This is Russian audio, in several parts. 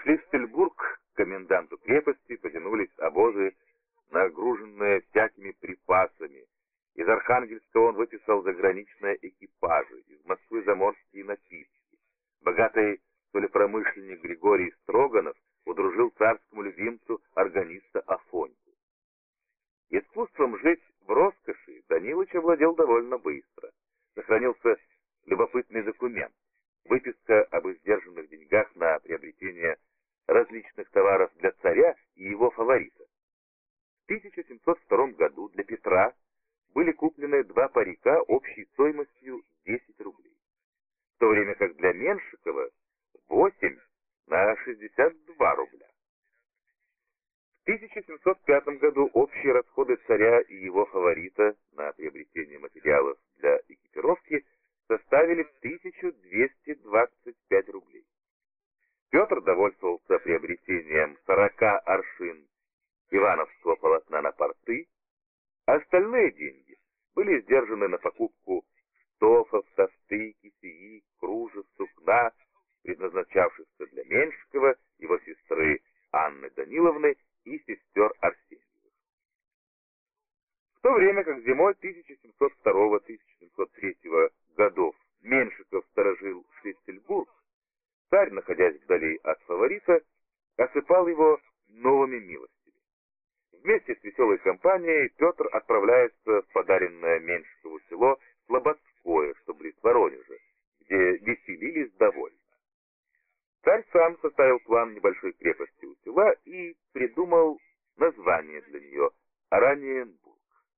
Шлиссельбург к коменданту крепости потянулись обозы, нагруженные всякими припасами. Из Архангельска он выписал заграничные экипажи, из Москвы заморские напитки. Богатый солепромышленник Григорий Строганов удружил царскому любимцу органиста Афоньку. Искусством жить в роскоши Данилыч овладел довольно быстро. Сохранился любопытный документ, выписка об издержанных деньгах на приобретение различных товаров для царя и его фаворита. В 1702 году для Петра были куплены 2 парика общей стоимостью 10 рублей, в то время как для Меншикова 8 на 62 рубля. В 1705 году общие расходы царя и его фаворита на приобретение материалов для экипировки составили 1225 рублей. Петр довольствовался приобретением 40 аршин ивановского полотна на порты, а остальные деньги были сдержаны на покупку штофов, софты, кисеи, кружев, сукна, предназначавшихся для Меншикова, его сестры Анны Даниловны и сестер Арсеньевых. В то время как зимой 1702-1703 годов Меншиков сторожил Шлиссельбург, царь, находясь вдали от фаворита, осыпал его новыми милостями. Вместе с веселой компанией Петр отправляется в подаренное Меншикову село Слободское, что близ Воронежа, где веселились довольно. Царь сам составил план небольшой крепости у села и придумал название для нее — Ораниенбург.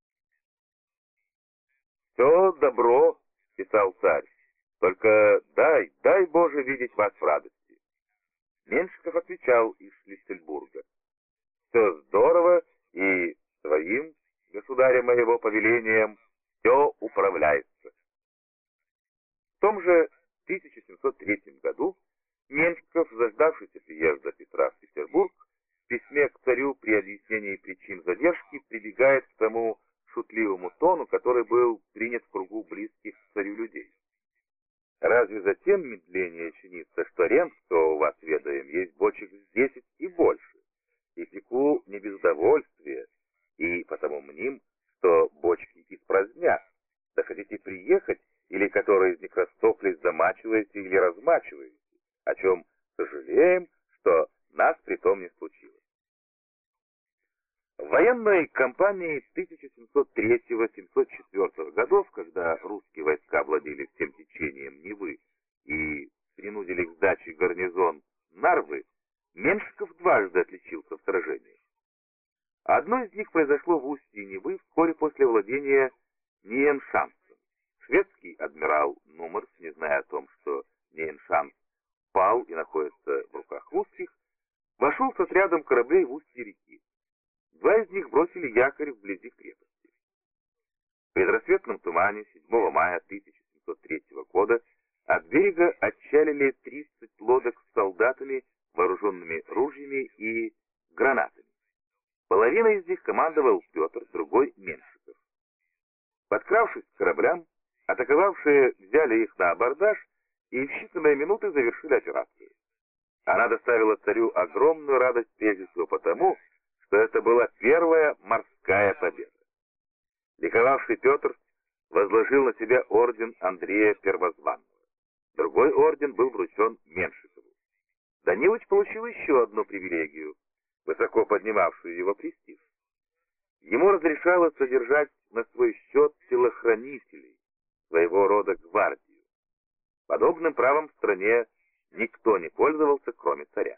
«Все добро, — писал царь, — только дай Боже видеть вас в радости». Меншиков отвечал из Шлиссельбурга: «Все здорово, и своим, государя моего, повелением все управляется». В том же 1703 году Меншиков, заждавшийся приезда Петра в Петербург, в письме к царю при объяснении причин задержки прибегает к тому шутливому тону, который был принят в кругу близких к царю людей. «Разве затем медление чинится, что Ремского у вас, ведаем, есть бочек с 10 и больше, и теку не без довольствия, и потому мним, что бочки испразднят, да хотите приехать, или который из них растоплись, замачиваете или размачиваете, о чем сожалеем, что нас притом не случилось». В военной кампании 1703-1704 годов, когда русские войска овладели всем течением Невы и принудили к сдаче гарнизон Нарвы, Меншиков дважды отличился в сражениях. Одно из них произошло в устье Невы вскоре после владения Ниеншансом. Шведский адмирал Нумерс, не зная о том, что Ниеншанс пал и находится в руках русских, вошел с отрядом кораблей в устье реки. 2 из них бросили якорь вблизи крепости. В предрассветном тумане 7 мая 1703 года от берега отчалили 30 лодок с солдатами, вооруженными ружьями и гранатами. Половина из них командовал Петр, другой — Меншиков. Подкравшись к кораблям, атаковавшие взяли их на абордаж и в считанные минуты завершили операцию. Она доставила царю огромную радость прежде всего потому, что это была первая морская победа. Ликовавший Петр возложил на себя орден Андрея Первозванного. Другой орден был вручен Меншикову. Данилыч получил еще одну привилегию, высоко поднимавшую его престиж. Ему разрешалось содержать на свой счет телохранителей, своего рода гвардию. Подобным правом в стране никто не пользовался, кроме царя.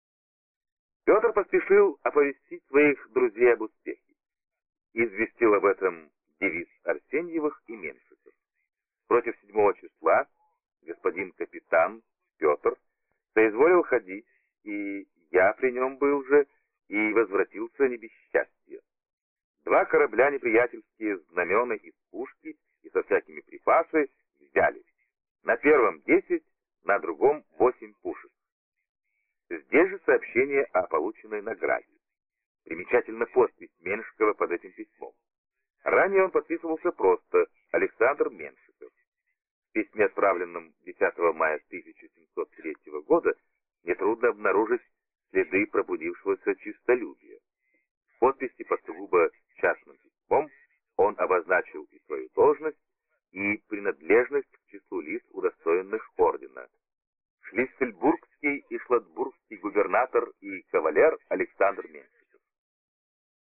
Петр поспешил оповестить своих друзей об успехе. Известил об этом девиз Арсеньевых и Меншиков. Против 7 числа господин капитан Петр соизволил ходить, и я при нем был же, и возвратился не без счастья. 2 корабля неприятельские, знамена из пушки и со всякими припасы взяли. На первом 10, на другом 8 пушек. Здесь же сообщение о полученной награде. Примечательна подпись Меншикова под этим письмом. Ранее он подписывался просто Александр Меншиков. В письме, отправленном 10 мая 1703 года, нетрудно обнаружить следы пробудившегося честолюбия. В подписи под сугубо частным письмом он обозначил и свою должность, и принадлежность к числу лиц, удостоенных ордена. Шлиссельбургский и шлатбургский губернатор и кавалер Александр Меньшиков.